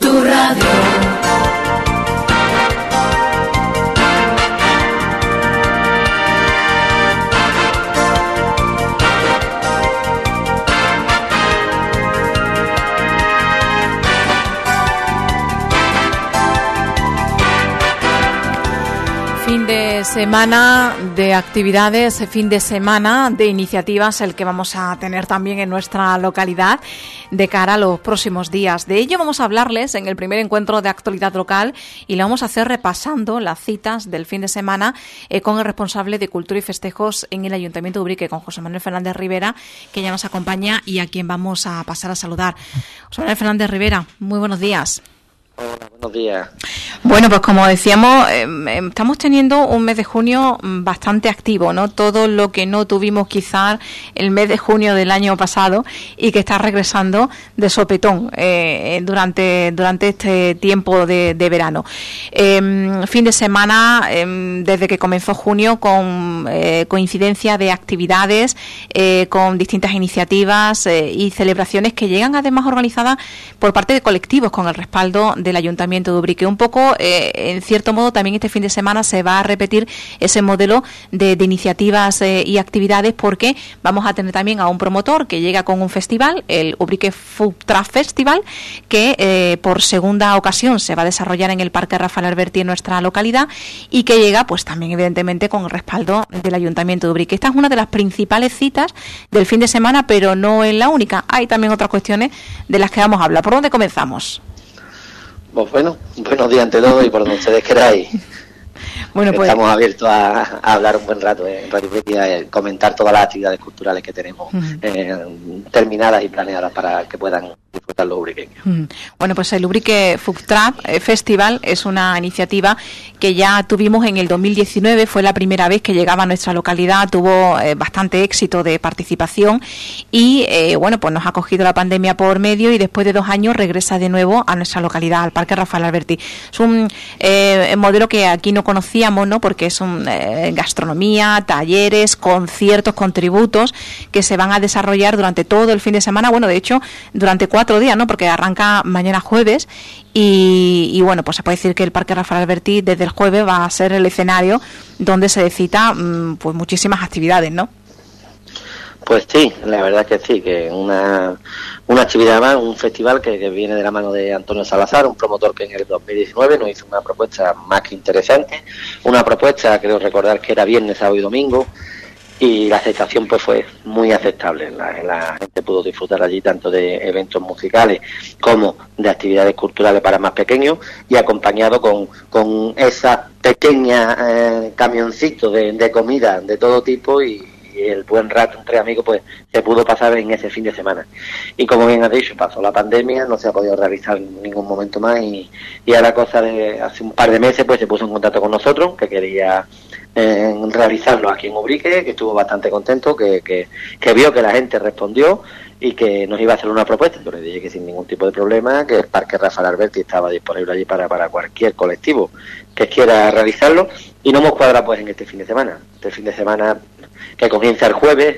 Tu radio. Fin de semana de actividades, fin de semana de iniciativas, el que vamos a tener también en nuestra localidad de cara a los próximos días. De ello vamos a hablarles en el primer encuentro de actualidad local y lo vamos a hacer repasando las citas del fin de semana con el responsable de Cultura y Festejos en el Ayuntamiento de Ubrique, con José Manuel Fernández Rivera, que ya nos acompaña y a quien vamos a pasar a saludar. José Manuel Fernández Rivera, muy buenos días. Hola, buenos días. Bueno, pues como decíamos, estamos teniendo un mes de junio bastante activo, ¿no? Todo lo que no tuvimos quizás el mes de junio del año pasado y que está regresando de sopetón durante este tiempo de verano. Fin de semana, desde que comenzó junio, con coincidencia de actividades, con distintas iniciativas y celebraciones que llegan además organizadas por parte de colectivos con el respaldo del Ayuntamiento de Ubrique. Un poco, en cierto modo, también este fin de semana se va a repetir ese modelo de iniciativas y actividades, porque vamos a tener también a un promotor que llega con un festival, el Ubrique Food Truck Festival, que por segunda ocasión se va a desarrollar en el Parque Rafael Alberti en nuestra localidad y que llega pues también evidentemente con el respaldo del Ayuntamiento de Ubrique. Esta es una de las principales citas del fin de semana, pero no es la única. Hay también otras cuestiones de las que vamos a hablar. ¿Por dónde comenzamos? Pues bueno, buenos días ante todo y por donde ustedes queráis. Bueno, pues estamos abiertos a hablar un buen rato en Radio Ubrique, a comentar todas las actividades culturales que tenemos terminadas y planeadas para que puedan disfrutar los ubriqueños. Bueno, pues el Ubrique Food Truck Festival es una iniciativa que ya tuvimos en el 2019, fue la primera vez que llegaba a nuestra localidad, tuvo bastante éxito de participación y bueno, pues nos ha cogido la pandemia por medio y después de 2 años regresa de nuevo a nuestra localidad, al Parque Rafael Alberti. Es un modelo que aquí no conocíamos, ¿no? Porque son gastronomía, talleres, conciertos con tributos que se van a desarrollar durante todo el fin de semana, bueno, de hecho, durante 4 días, ¿no? Porque arranca mañana jueves y bueno, pues se puede decir que el Parque Rafael Alberti desde el jueves va a ser el escenario donde se cita pues muchísimas actividades, ¿no? Pues sí, la verdad que sí, que una actividad más, un festival que viene de la mano de Antonio Salazar, un promotor que en el 2019 nos hizo una propuesta más que interesante, una propuesta, creo recordar que era viernes, sábado y domingo, y la aceptación pues fue muy aceptable. La gente pudo disfrutar allí tanto de eventos musicales como de actividades culturales para más pequeños y acompañado con esa pequeña camioncito de comida de todo tipo y el buen rato entre amigos pues se pudo pasar en ese fin de semana. Y como bien has dicho, pasó la pandemia, no se ha podido realizar en ningún momento más y a la cosa de hace un par de meses pues se puso en contacto con nosotros, que quería realizarlo aquí en Ubrique, que estuvo bastante contento, que vio que la gente respondió y que nos iba a hacer una propuesta. Yo le dije que sin ningún tipo de problema, que el Parque Rafael Alberti estaba disponible allí para cualquier colectivo que quiera realizarlo, y no hemos cuadrado pues en este fin de semana. Este fin de semana que comienza el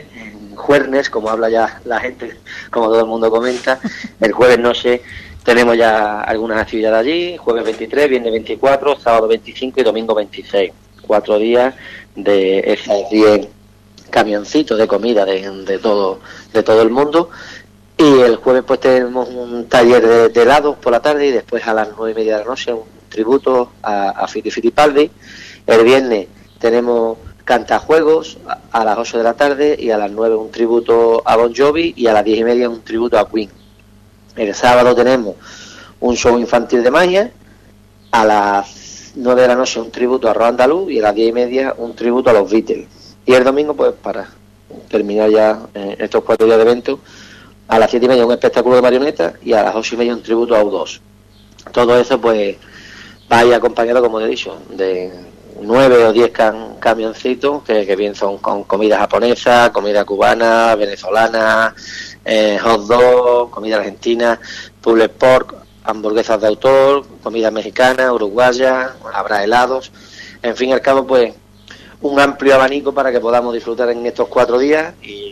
jueves, como habla ya la gente, como todo el mundo comenta, el jueves noche tenemos ya algunas actividades allí, jueves 23, viernes 24, sábado 25 y domingo 26. 4 días de esos 10 camioncitos de comida de todo el mundo. Y el jueves pues tenemos un taller de helados por la tarde y después a las 9:30 de la noche un tributo a Fiti Fittipaldi. El viernes tenemos cantajuegos a las 8 de la tarde y a las 9 un tributo a Bon Jovi y a las 10:30 un tributo a Queen. El sábado tenemos un show infantil de magia, a las 9 de la noche un tributo a Rock Andaluz y a las 10:30 un tributo a los Beatles. Y el domingo, pues para terminar ya estos 4 días de evento, a las 7:30 un espectáculo de marionetas y a las 8:30 un tributo a U2. Todo eso pues va a ir acompañado, como he dicho, de 9 o 10 camioncitos que bien son con comida japonesa, comida cubana, venezolana, hot dog, comida argentina, pulled pork, hamburguesas de autor, comida mexicana, uruguaya, habrá helados, en fin y al cabo pues un amplio abanico para que podamos disfrutar en estos 4 días y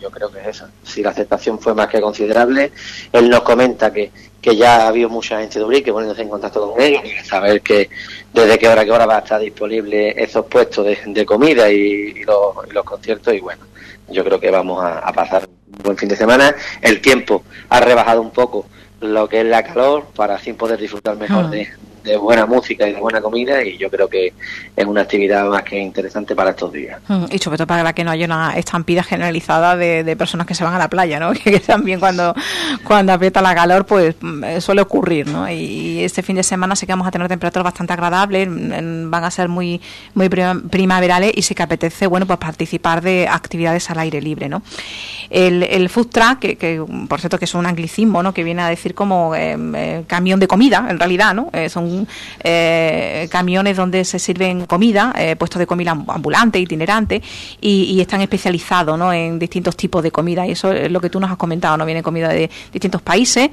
yo creo que es eso. Si la aceptación fue más que considerable, él nos comenta que ya ha habido mucha gente de Ubrique poniéndose en contacto con él, saber que desde qué hora va a estar disponible esos puestos de comida y los conciertos, y bueno, yo creo que vamos a pasar un buen fin de semana. El tiempo ha rebajado un poco lo que es la calor para así poder disfrutar mejor de buena música y de buena comida, y yo creo que es una actividad más que interesante para estos días. Y sobre todo para que no haya una estampida generalizada de personas que se van a la playa, ¿no? Que también cuando aprieta la calor pues suele ocurrir, ¿no? Y este fin de semana sí que vamos a tener temperaturas bastante agradables, van a ser muy primaverales, y sí que apetece, bueno, pues participar de actividades al aire libre, ¿no? El food truck, que por cierto que es un anglicismo, ¿no? Que viene a decir como camión de comida, en realidad, ¿no? Son camiones donde se sirven comida, puestos de comida ambulante, itinerante, y están especializados, ¿no? En distintos tipos de comida, y eso es lo que tú nos has comentado, ¿no? Viene comida de distintos países,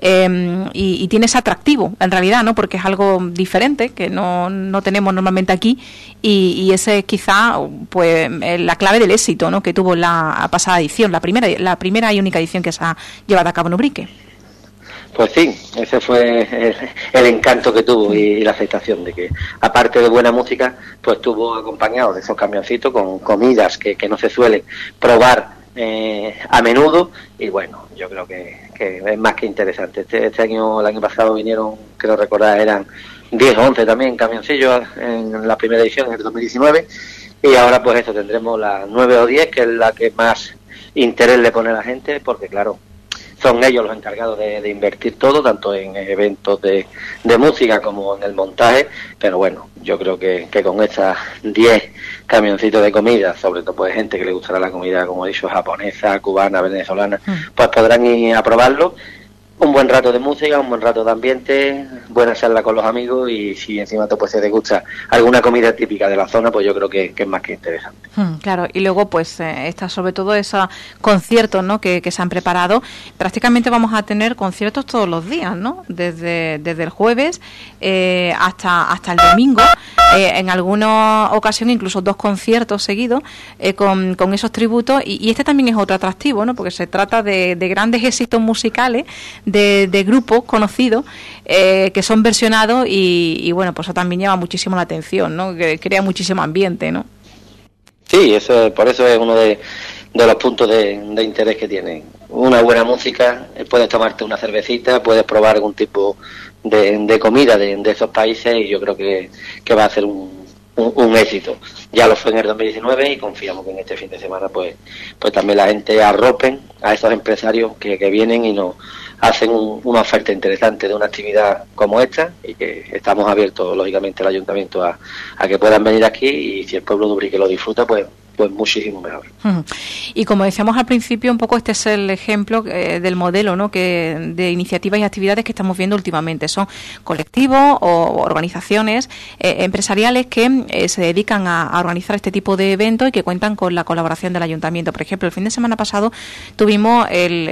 y tiene ese atractivo, en realidad, ¿no? Porque es algo diferente que no tenemos normalmente aquí, y ese es quizá pues la clave del éxito, ¿no? Que tuvo la pasada edición, la primera y única edición que se ha llevado a cabo en Ubrique. Pues sí, ese fue el encanto que tuvo y la aceptación de que, aparte de buena música, pues estuvo acompañado de esos camioncitos con comidas que no se suele probar a menudo, y bueno, yo creo que es más que interesante. Este año, el año pasado vinieron, creo recordar, eran 10 o 11 también camioncillos en la primera edición, en el 2019, y ahora pues eso, tendremos las 9 o 10, que es la que más interés le pone a la gente, porque claro, son ellos los encargados de invertir todo, tanto en eventos de música como en el montaje, pero bueno, yo creo que con estas 10 camioncitos de comida, sobre todo pues gente que le gustará la comida, como he dicho, japonesa, cubana, venezolana, pues podrán ir a probarlo. Un buen rato de música, un buen rato de ambiente, buena charla con los amigos, y si encima pues se te gusta alguna comida típica de la zona, pues yo creo que es más que interesante. Claro, y luego pues está sobre todo esos conciertos, ¿no? que se han preparado. Prácticamente vamos a tener conciertos todos los días, ¿no? Desde el jueves hasta el domingo. En alguna ocasión incluso 2 conciertos seguidos con esos tributos, y este también es otro atractivo, ¿no? Porque se trata de grandes éxitos musicales de grupos conocidos que son versionados, y bueno, pues eso también llama muchísimo la atención, ¿no? Que crea muchísimo ambiente, ¿no? Sí, por eso es uno de los puntos de interés que tiene. Una buena música, puedes tomarte una cervecita, puedes probar algún tipo de comida de esos países, y yo creo que va a ser un éxito. Ya lo fue en el 2019, y confiamos que en este fin de semana pues también la gente arropen a esos empresarios que vienen y nos hacen una oferta interesante de una actividad como esta, y que estamos abiertos lógicamente el ayuntamiento a que puedan venir aquí, y si el pueblo de Ubrique lo disfruta, pues muchísimo mejor. Y como decíamos al principio, un poco este es el ejemplo del modelo, ¿no? De iniciativas y actividades que estamos viendo últimamente. Son colectivos o organizaciones empresariales que se dedican a organizar este tipo de eventos y que cuentan con la colaboración del ayuntamiento. Por ejemplo, el fin de semana pasado tuvimos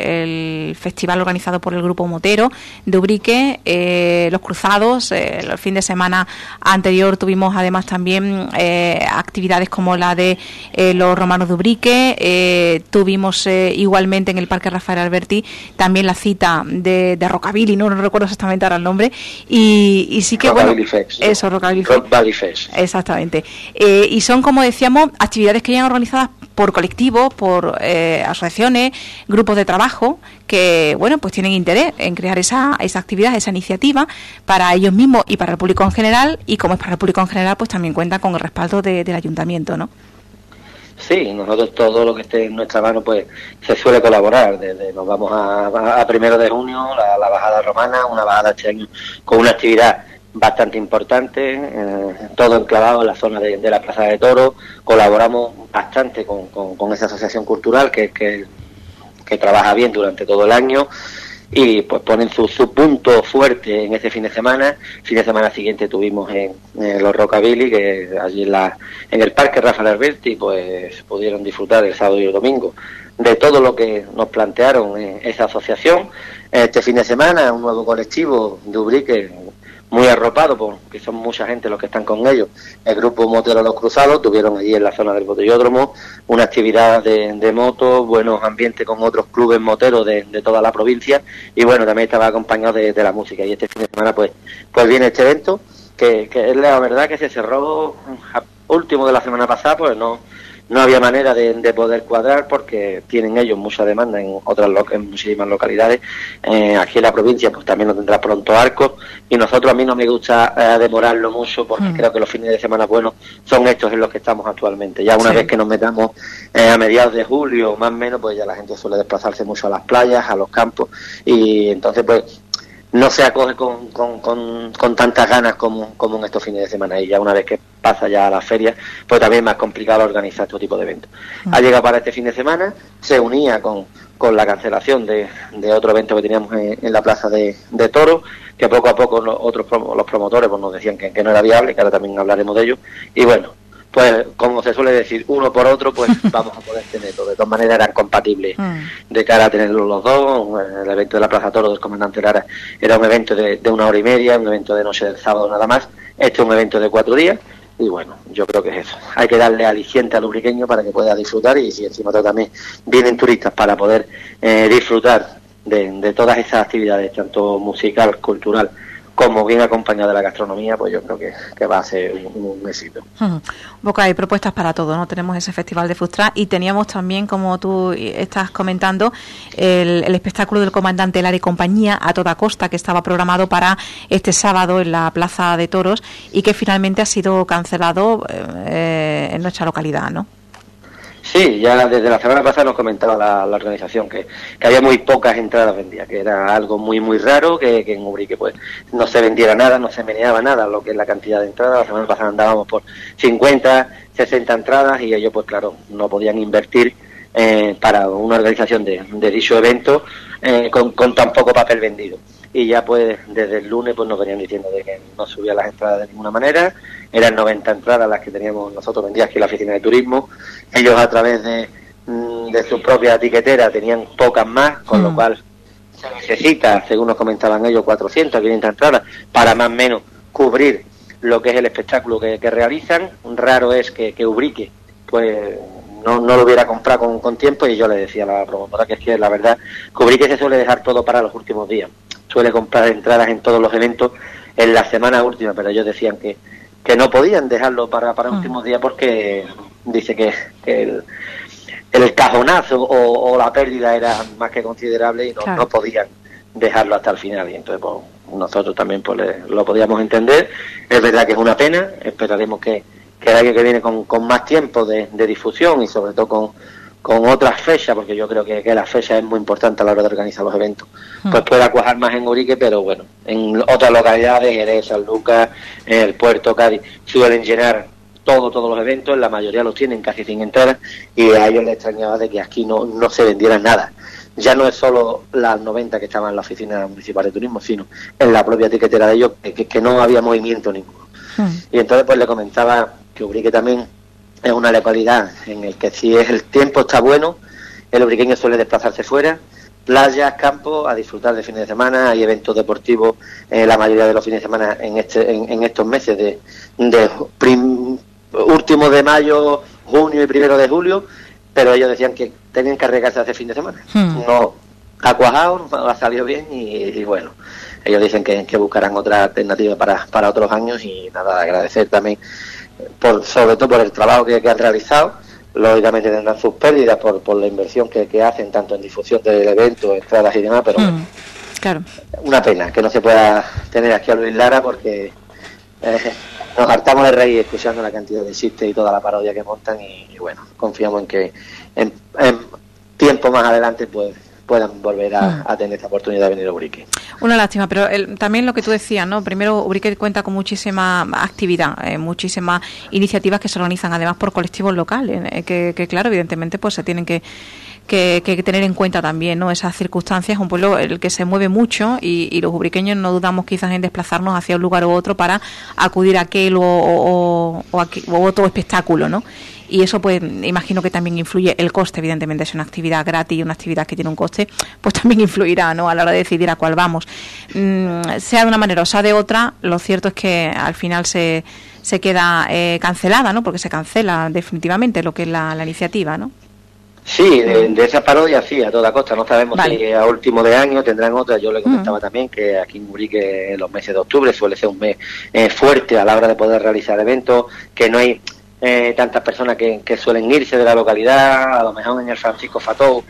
el festival organizado por el Grupo Motero de Ubrique, Los Cruzados. El fin de semana anterior tuvimos además también actividades como la de los Romanos de Ubrique. Tuvimos igualmente en el Parque Rafael Alberti también la cita de Rockabilly, no recuerdo exactamente ahora el nombre, y sí que Rockabilly Fest, eso, Rockabilly Fest, exactamente, y son, como decíamos, actividades que ya organizadas por colectivos, por asociaciones, grupos de trabajo que, bueno, pues tienen interés en crear esa actividad, esa iniciativa para ellos mismos y para el público en general, y como es para el público en general, pues también cuentan con el respaldo del ayuntamiento, ¿no? Sí, nosotros todo lo que esté en nuestra mano pues se suele colaborar. Nos vamos a 1 de junio, la bajada romana, una bajada este año con una actividad bastante importante, todo enclavado en la zona de la Plaza de Toros. Colaboramos bastante con esa asociación cultural que trabaja bien durante todo el año, y pues ponen su punto fuerte en ese fin de semana. Fin de semana siguiente tuvimos en los Rockabilly, que allí en el Parque Rafael Alberti pues pudieron disfrutar el sábado y el domingo de todo lo que nos plantearon esa asociación. Este fin de semana un nuevo colectivo de Ubrique muy arropado, porque son mucha gente los que están con ellos. El grupo Motero Los Cruzados tuvieron allí en la zona del Botellódromo una actividad de motos, buenos ambientes con otros clubes moteros de toda la provincia, y bueno, también estaba acompañado de la música. Y este fin de semana pues viene este evento, que es la verdad que se cerró último de la semana pasada, pues no había manera de poder cuadrar, porque tienen ellos mucha demanda en muchísimas localidades. Aquí en la provincia pues también lo tendrá pronto Arcos, y a mí no me gusta demorarlo mucho, porque creo que los fines de semana buenos son estos en los que estamos actualmente. Ya una vez que nos metamos a mediados de julio, más o menos, pues ya la gente suele desplazarse mucho a las playas, a los campos, y entonces pues no se acoge con tantas ganas como en estos fines de semana. Y ya una vez que pasa ya a las ferias, pues también es más complicado organizar este tipo de eventos. Ha llegado para este fin de semana, se unía con la cancelación de otro evento que teníamos en la Plaza de Toros, que poco a poco los promotores pues nos decían que no era viable, que ahora también hablaremos de ello. Y bueno, pues como se suele decir, uno por otro, pues vamos a poder tener todo. De todas maneras eran compatibles de cara a tenerlos los dos. El evento de la Plaza Toro del Comandante Lara era un evento de 1 hora y media, un evento de noche del sábado nada más. Este es un evento de 4 días, y bueno, yo creo que es eso. Hay que darle aliciente al ubriqueño para que pueda disfrutar, y si encima también vienen turistas para poder disfrutar de todas esas actividades, tanto musical, cultural, como bien acompañada de la gastronomía, pues yo creo que va a ser un éxito. Boca, hay propuestas para todo, ¿no? Tenemos ese festival de Food Truck, y teníamos también, como tú estás comentando, el espectáculo del Comandante Lara y compañía a toda costa, que estaba programado para este sábado en la Plaza de Toros, y que finalmente ha sido cancelado en nuestra localidad, ¿no? Sí, ya desde la semana pasada nos comentaba la organización que había muy pocas entradas vendidas, que era algo muy muy raro, que en Ubrique pues no se vendiera nada, no se meneaba nada lo que es la cantidad de entradas. La semana pasada andábamos por 50, 60 entradas, y ellos pues claro, no podían invertir para una organización de dicho evento con tan poco papel vendido. Y ya pues desde el lunes pues nos venían diciendo de que no subían las entradas de ninguna manera. Eran 90 entradas las que teníamos nosotros vendidas aquí en la oficina de turismo. Ellos a través de su propia etiquetera tenían pocas más, con lo cual se necesita, según nos comentaban ellos, 400, 500 entradas para más o menos cubrir lo que es el espectáculo que realizan. Raro es que Ubrique pues no lo hubiera comprado con tiempo, y yo le decía a la promotora que es que la verdad que Ubrique se suele dejar todo para los últimos días. Suele comprar entradas en todos los eventos en la semana última, pero ellos decían que no podían dejarlo para últimos días, porque dice que el cajonazo o la pérdida era más que considerable, y no podían dejarlo hasta el final. Y entonces pues, nosotros también pues lo podíamos entender. Es verdad que es una pena. Esperaremos que el año que viene con más tiempo de difusión, y sobre todo con otras fechas, porque yo creo que la fecha es muy importante a la hora de organizar los eventos, pues pueda cuajar más en Ubrique, pero bueno, en otras localidades, Jerez, San Lucas, el Puerto, Cádiz, suelen llenar todos los eventos, la mayoría los tienen casi sin entradas, y a ellos les extrañaba de que aquí no se vendiera nada. Ya no es solo las 90 que estaban en la oficina municipal de turismo, sino en la propia etiquetera de ellos, que no había movimiento ninguno. Y entonces pues le comentaba que Ubrique también es una localidad en el que si el tiempo está bueno, el ubriqueño suele desplazarse fuera, playas, campos, a disfrutar de fines de semana. Hay eventos deportivos la mayoría de los fines de semana en estos meses de último de mayo, junio y 1 de julio, pero ellos decían que tenían que arriesgarse a hacer fin de semana. No ha cuajado, ha salido bien, y bueno, ellos dicen que buscarán otra alternativa para otros años. Y nada, agradecer también sobre todo por el trabajo que han realizado. Lógicamente tendrán sus pérdidas por la inversión que hacen tanto en difusión del evento, entradas y demás, pero bueno, claro, una pena que no se pueda tener aquí a Luis Lara, porque nos hartamos de reír escuchando la cantidad de chistes y toda la parodia que montan, y bueno, confiamos en que en tiempo más adelante pues puedan volver a tener esta oportunidad de venir a Ubrique. Una lástima, pero también lo que tú decías, ¿no? Primero, Ubrique cuenta con muchísima actividad, muchísimas iniciativas que se organizan además por colectivos locales, que claro, evidentemente pues se tienen que que hay que tener en cuenta también, ¿no? Esas circunstancias, un pueblo el que se mueve mucho y los ubriqueños no dudamos quizás en desplazarnos hacia un lugar u otro para acudir a aquel o otro espectáculo, ¿no? Y eso, pues, imagino que también influye el coste, evidentemente, es una actividad gratis, una actividad que tiene un coste, pues también influirá, ¿no?, a la hora de decidir a cuál vamos. Sea de una manera o sea de otra, lo cierto es que al final se queda cancelada, ¿no?, porque se cancela definitivamente lo que es la iniciativa, ¿no? Sí, de esa parodia sí, a toda costa. No sabemos si a último de año tendrán otra. Yo le comentaba también que aquí en Ubrique en los meses de octubre suele ser un mes fuerte a la hora de poder realizar eventos, que no hay tantas personas que suelen irse de la localidad. A lo mejor en el Francisco Fatou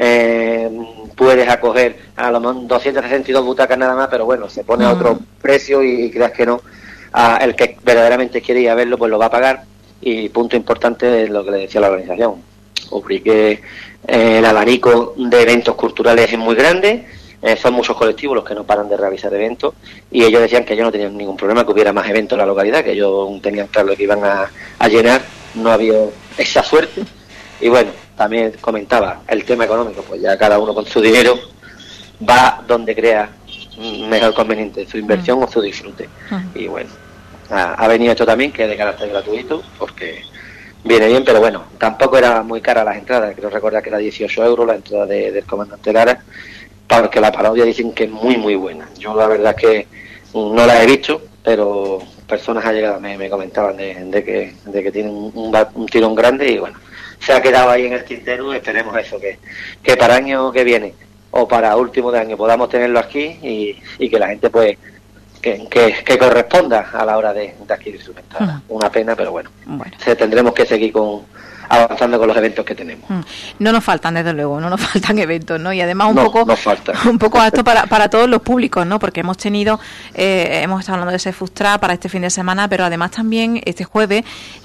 puedes acoger a lo mejor 262 butacas nada más, pero bueno, se pone a otro precio y creas que no, el que verdaderamente quiere ir a verlo pues lo va a pagar. Y punto importante es lo que le decía la organización. Ubrique, el abanico de eventos culturales es muy grande, son muchos colectivos los que no paran de realizar eventos, y ellos decían que ellos no tenían ningún problema que hubiera más eventos en la localidad, que ellos tenían claro que iban a llenar, no había esa suerte. Y bueno, también comentaba el tema económico, pues ya cada uno con su dinero va donde crea mejor conveniente, su inversión o su disfrute. Y bueno, ha venido esto también, que es de carácter gratuito, porque viene bien, pero bueno, tampoco era muy cara las entradas. Creo recordar que era 18 euros la entrada del comandante Lara, porque la parodia dicen que es muy muy buena. Yo la verdad es que no la he visto, pero personas allegadas me comentaban de que tienen un tirón grande, y bueno, se ha quedado ahí en el tintero. Esperemos eso, que para año que viene o para último de año podamos tenerlo aquí y que la gente pues que corresponda a la hora de adquirir su entrada. Una pena, pero bueno. Tendremos que seguir avanzando con los eventos que tenemos. No nos faltan, desde luego, no nos faltan eventos, ¿no? Y además un poco apto para todos los públicos, ¿no? Porque hemos estado hablando de ese Frustra para este fin de semana, pero además también este jueves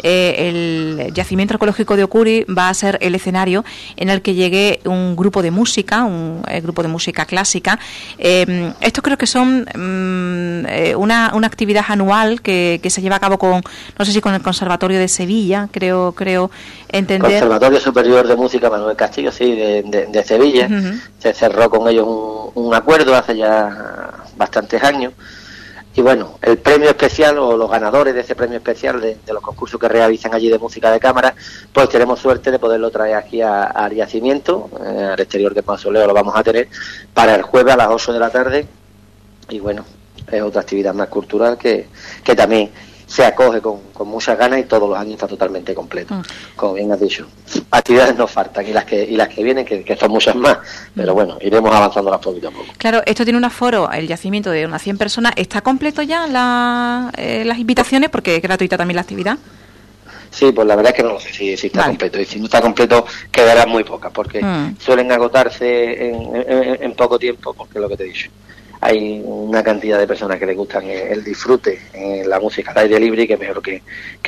el Yacimiento Arqueológico de Ocuri va a ser el escenario en el que llegue un grupo de música, grupo de música clásica. Estos creo que son una actividad anual que se lleva a cabo no sé si con el Conservatorio de Sevilla, creo entender. Conservatorio Superior de Música Manuel Castillo, sí, de Sevilla. Se cerró con ellos un acuerdo hace ya bastantes años. Y bueno, el premio especial o los ganadores de ese premio especial de los concursos que realizan allí de música de cámara, pues tenemos suerte de poderlo traer aquí al yacimiento, al exterior de Mausoleo lo vamos a tener para el jueves a las 8 de la tarde. Y bueno, es otra actividad más cultural que también se acoge con muchas ganas, y todos los años está totalmente completo, como bien has dicho. Actividades nos faltan, y las que vienen, que son muchas más, pero bueno, iremos avanzándolas poquito a poco. Claro, esto tiene un aforo, el yacimiento, de unas 100 personas. ¿Está completo ya las invitaciones? Porque es gratuita también la actividad. Sí, pues la verdad es que no lo sé si está completo, y si no está completo quedarán muy pocas, porque suelen agotarse en poco tiempo, porque es lo que te he dicho. Hay una cantidad de personas que les gustan el disfrute en la música al aire libre, y que mejor que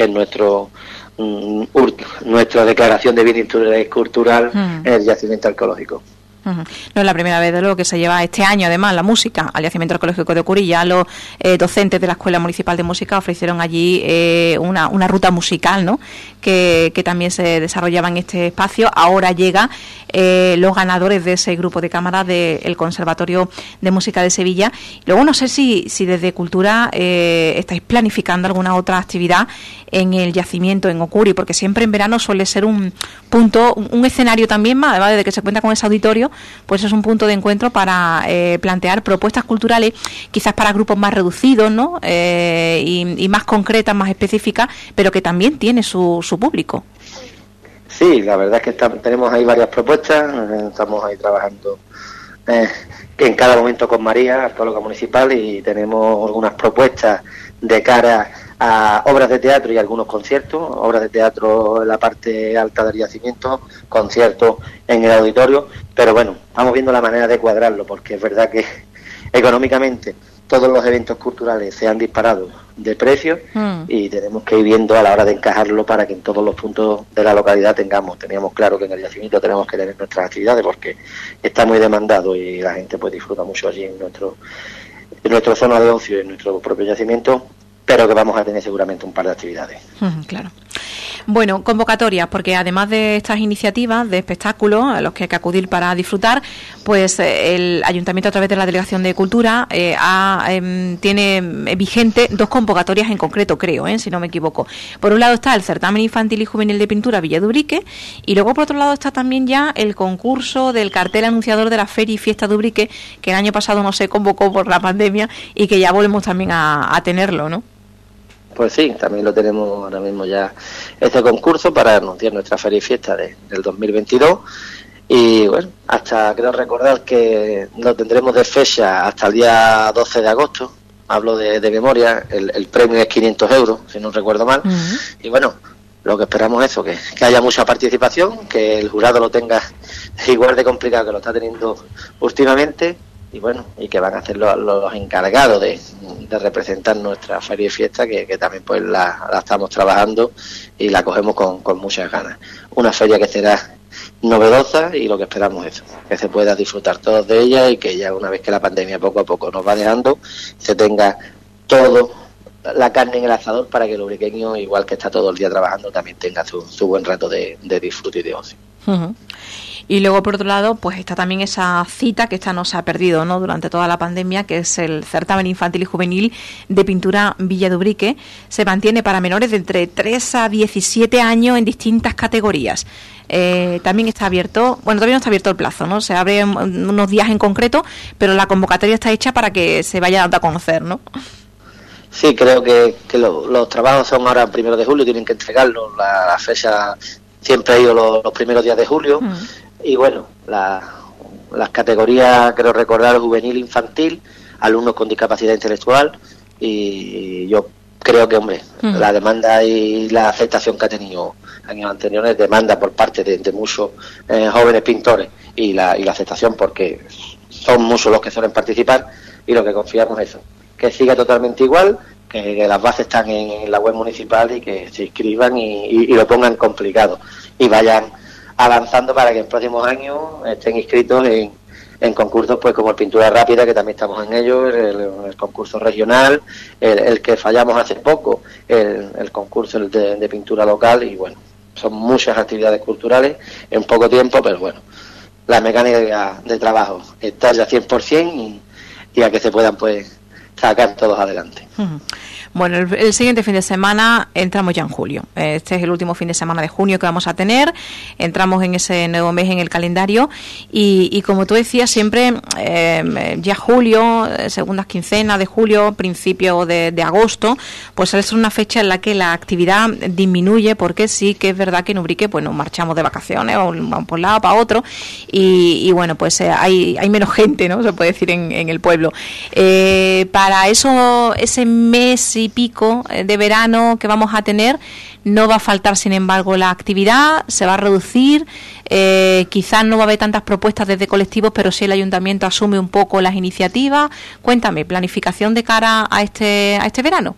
nuestra declaración de bien cultural en el yacimiento arqueológico. No es la primera vez, de luego, que se lleva este año, además, la música al Yacimiento Arqueológico de Ocuri. Ya los docentes de la Escuela Municipal de Música ofrecieron allí una ruta musical, ¿no?, que también se desarrollaba en este espacio. Ahora llega los ganadores de ese grupo de cámara del Conservatorio de Música de Sevilla. Luego no sé si desde Cultura estáis planificando alguna otra actividad en el yacimiento en Ocuri, porque siempre en verano suele ser un punto, un escenario también más, además de que se cuenta con ese auditorio, pues es un punto de encuentro para plantear propuestas culturales, quizás para grupos más reducidos, ¿no?, y más concretas, más específicas, pero que también tiene su público. Sí, la verdad es que tenemos ahí varias propuestas, estamos ahí trabajando en cada momento con María, arqueóloga municipal, y tenemos algunas propuestas de cara a obras de teatro y algunos conciertos, obras de teatro en la parte alta del yacimiento, conciertos en el auditorio, pero bueno, estamos viendo la manera de cuadrarlo, porque es verdad que económicamente todos los eventos culturales se han disparado de precio, y tenemos que ir viendo a la hora de encajarlo para que en todos los puntos de la localidad teníamos claro que en el yacimiento tenemos que tener nuestras actividades, porque está muy demandado y la gente pues disfruta mucho allí en nuestra zona de ocio, en nuestro propio yacimiento, pero que vamos a tener seguramente un par de actividades. Claro. Bueno, convocatorias, porque además de estas iniciativas de espectáculos a los que hay que acudir para disfrutar, pues el Ayuntamiento, a través de la Delegación de Cultura, tiene vigente 2 convocatorias en concreto, creo, si no me equivoco. Por un lado está el Certamen Infantil y Juvenil de Pintura Villa de Ubrique, y luego por otro lado está también ya el concurso del cartel anunciador de la Feria y Fiesta de Ubrique, que el año pasado no se convocó por la pandemia y que ya volvemos también a tenerlo, ¿no? Pues sí, también lo tenemos ahora mismo ya este concurso para anunciar nuestra feria y fiesta del 2022. Y bueno, hasta creo recordar que lo tendremos de fecha hasta el día 12 de agosto. Hablo de memoria, el premio es 500 euros, si no recuerdo mal. Uh-huh. Y bueno, lo que esperamos es eso, que haya mucha participación, que el jurado lo tenga igual de complicado que lo está teniendo últimamente. Y bueno, y que van a ser los encargados de representar nuestra feria y fiesta, que también pues la estamos trabajando y la cogemos con muchas ganas. Una feria que será novedosa y lo que esperamos es eso, que se pueda disfrutar todos de ella y que ya una vez que la pandemia poco a poco nos va dejando, se tenga todo la carne en el asador para que el ubriqueño, igual que está todo el día trabajando, también tenga su buen rato de disfrute y de ocio. Uh-huh. Y luego, por otro lado, pues está también esa cita que esta no se ha perdido, ¿no?, durante toda la pandemia, que es el Certamen Infantil y Juvenil de Pintura Villa de Ubrique. Se mantiene para menores de entre 3 a 17 años en distintas categorías. También está abierto, bueno, todavía no está abierto el plazo, ¿no? Se abre unos días en concreto, pero la convocatoria está hecha para que se vaya dando a conocer, ¿no? Sí, creo que los trabajos son ahora el 1 de julio, tienen que entregarlos. La fecha siempre ha ido los primeros días de julio. Y bueno, las categorías, creo recordar, juvenil, infantil, alumnos con discapacidad intelectual, y yo creo que, hombre, la demanda y la aceptación que ha tenido años anteriores, demanda por parte de muchos jóvenes pintores y la aceptación, porque son muchos los que suelen participar, y lo que confiamos es eso, que siga totalmente igual, que las bases están en la web municipal y que se inscriban y lo pongan complicado y vayan avanzando para que en próximos años estén inscritos en concursos pues como el Pintura Rápida, que también estamos en ello, el concurso regional, el que fallamos hace poco, el concurso de pintura local, y bueno, son muchas actividades culturales en poco tiempo, pero bueno, la mecánica de trabajo está ya 100% y a que se puedan pues sacar todos adelante. Bueno, el siguiente fin de semana entramos ya en julio. Este es el último fin de semana de junio que vamos a tener. Entramos en ese nuevo mes en el calendario y como tú decías, siempre ya julio, segundas quincenas de julio, principio de agosto, pues es una fecha en la que la actividad disminuye, porque sí que es verdad que en Ubrique pues nos marchamos de vacaciones, vamos por un lado, para otro, y bueno, pues hay menos gente, ¿no?, se puede decir, en el pueblo. Para eso, ese mes y pico de verano que vamos a tener, no va a faltar, sin embargo, la actividad, se va a reducir, quizás no va a haber tantas propuestas desde colectivos, pero sí el ayuntamiento asume un poco las iniciativas. Cuéntame, planificación de cara a este verano.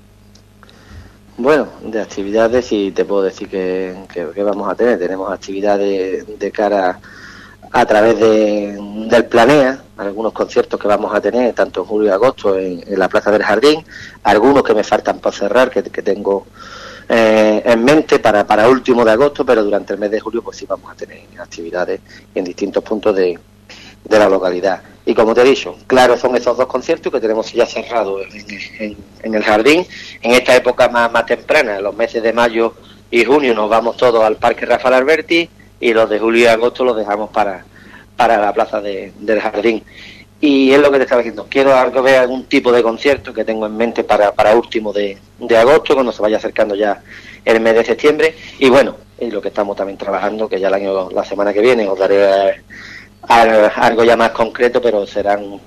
Bueno, de actividades sí te puedo decir que vamos a tener. Tenemos actividades de cara a través del Planea, algunos conciertos que vamos a tener tanto en julio y agosto en la Plaza del Jardín, algunos que me faltan por cerrar, que tengo en mente para último de agosto, pero durante el mes de julio pues sí vamos a tener actividades en distintos puntos de la localidad. Y como te he dicho, claro, son esos 2 conciertos que tenemos ya cerrados en el Jardín. En esta época más temprana, en los meses de mayo y junio, nos vamos todos al Parque Rafael Alberti, y los de julio y agosto los dejamos para la Plaza del Jardín. Y es lo que te estaba diciendo, quiero ver algún tipo de concierto que tengo en mente para último de agosto, cuando se vaya acercando ya el mes de septiembre. Y bueno, es lo que estamos también trabajando, que ya la semana que viene os daré algo ya más concreto, pero serán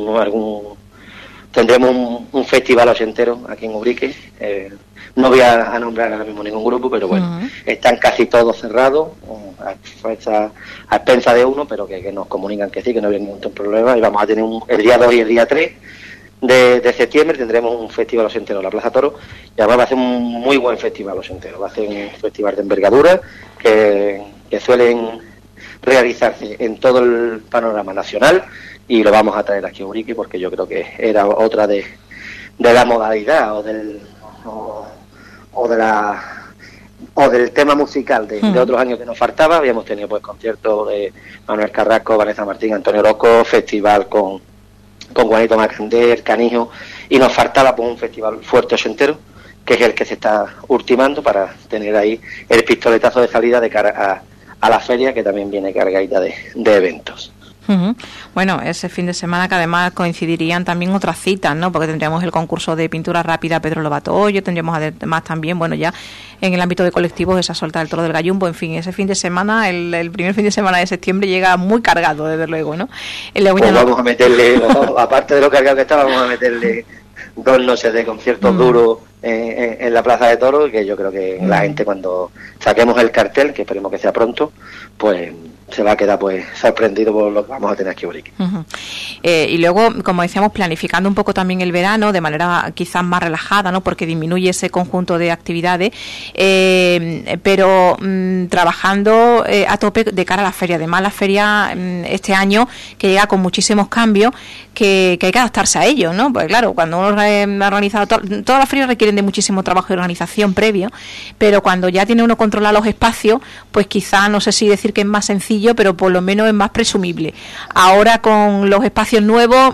tendremos un festival ochentero aquí en Ubrique. No voy a nombrar ahora mismo ningún grupo, pero bueno, están casi todos cerrados, a expensas de uno, pero que nos comunican que sí, que no había ningún problema. Y vamos a tener el día 2 y el día 3 de septiembre tendremos un festival ochentero en la Plaza Toro, y además va a ser un muy buen festival ochentero. Va a ser un festival de envergadura que suelen realizarse en todo el panorama nacional, y lo vamos a traer aquí a Ubrique porque yo creo que era otra de la modalidad o de o del tema musical de otros años que nos faltaba. Habíamos tenido pues conciertos de Manuel Carrasco, Vanessa Martín, Antonio Orozco, festival con Juanito Macander, Canijo, y nos faltaba pues un festival fuerte ochentero, que es el que se está ultimando para tener ahí el pistoletazo de salida de cara a la feria, que también viene cargadita de eventos. Bueno, ese fin de semana que además coincidirían también otras citas, ¿no? Porque tendríamos el concurso de pintura rápida Pedro Lobato Hoyo, tendríamos además también, bueno, ya en el ámbito de colectivos esa Solta del Toro del Gallumbo, en fin, ese fin de semana, el primer fin de semana de septiembre llega muy cargado, desde luego, ¿no? Pues vamos a meterle, aparte de lo cargado que está, vamos a meterle 2 noches de conciertos duros en la Plaza de Toros, que yo creo que la gente, cuando saquemos el cartel, que esperemos que sea pronto, pues se va a quedar pues sorprendido por lo que vamos a tener aquí ahorita. Y luego, como decíamos, planificando un poco también el verano de manera quizás más relajada, ¿no? Porque disminuye ese conjunto de actividades, pero trabajando a tope de cara a la feria. Además, la feria este año, que llega con muchísimos cambios, que hay que adaptarse a ellos, ¿no? Pues claro, cuando uno ha organizado todas las ferias requieren de muchísimo trabajo y organización previo, pero cuando ya tiene uno controlado los espacios, pues quizá, no sé si decir que es más sencillo, pero por lo menos es más presumible. Ahora con los espacios nuevos,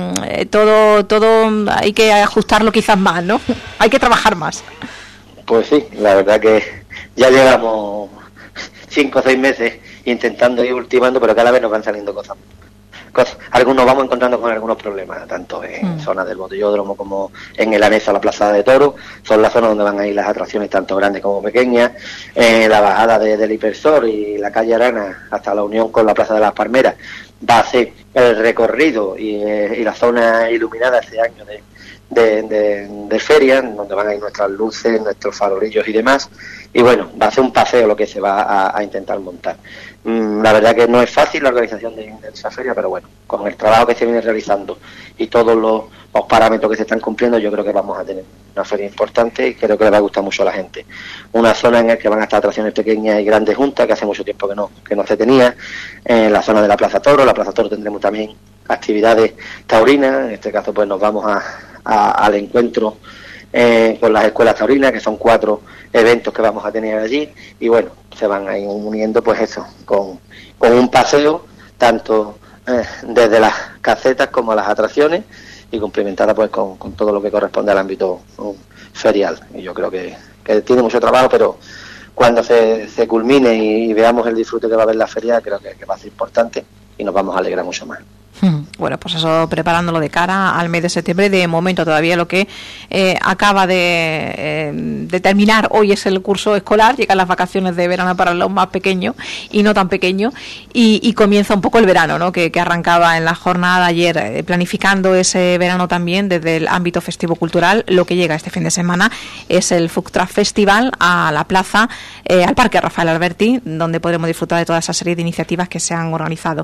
todo hay que ajustarlo quizás más, ¿no? Hay que trabajar más. Pues sí, la verdad que ya llevamos 5 o 6 meses intentando ir ultimando, pero cada vez nos van saliendo cosas. Algunos vamos encontrando con algunos problemas, tanto en zonas del botellódromo como en el anexo a la Plaza de Toros. Son las zonas donde van a ir las atracciones, tanto grandes como pequeñas. La bajada del Hipersor y la calle Arana hasta la unión con la Plaza de las Palmeras va a ser el recorrido y la zona iluminada este año de feria, donde van a ir nuestras luces, nuestros farolillos y demás. Y bueno, va a ser un paseo lo que se va a intentar montar. La verdad que no es fácil la organización de esa feria, pero bueno, con el trabajo que se viene realizando y todos los parámetros que se están cumpliendo, yo creo que vamos a tener una feria importante y creo que le va a gustar mucho a la gente. Una zona en la que van a estar atracciones pequeñas y grandes juntas, que hace mucho tiempo que no se tenía. En la zona de la Plaza Toro, tendremos también actividades taurinas. En este caso pues nos vamos al encuentro con las escuelas taurinas, que son 4 eventos que vamos a tener allí, y bueno, se van a ir uniendo pues eso, con un paseo tanto desde las casetas como a las atracciones, y complementada pues con todo lo que corresponde al ámbito ferial. Y yo creo que tiene mucho trabajo, pero cuando se culmine y veamos el disfrute que va a haber la feria, creo que va a ser importante y nos vamos a alegrar mucho más. Bueno, pues eso, preparándolo de cara al mes de septiembre. De momento todavía lo que acaba de terminar hoy es el curso escolar, llegan las vacaciones de verano para los más pequeños y no tan pequeños, y comienza un poco el verano, ¿no? Que arrancaba en la jornada de ayer, planificando ese verano también desde el ámbito festivo-cultural. Lo que llega este fin de semana es el Food Truck Festival a la plaza, al Parque Rafael Alberti, donde podremos disfrutar de toda esa serie de iniciativas que se han organizado.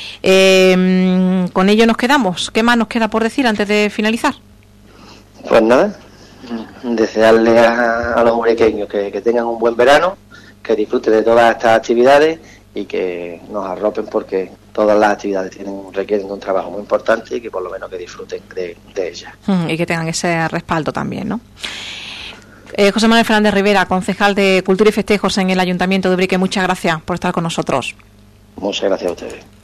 Con ello nos quedamos. ¿Qué más nos queda por decir antes de finalizar? Pues nada, desearle a los urequeños que tengan un buen verano, que disfruten de todas estas actividades y que nos arropen, porque todas las actividades requieren de un trabajo muy importante, y que por lo menos que disfruten de ellas. Y que tengan ese respaldo también, ¿no? José Manuel Fernández Rivera, concejal de Cultura y Festejos en el Ayuntamiento de Ubrique, muchas gracias por estar con nosotros. Muchas gracias a ustedes.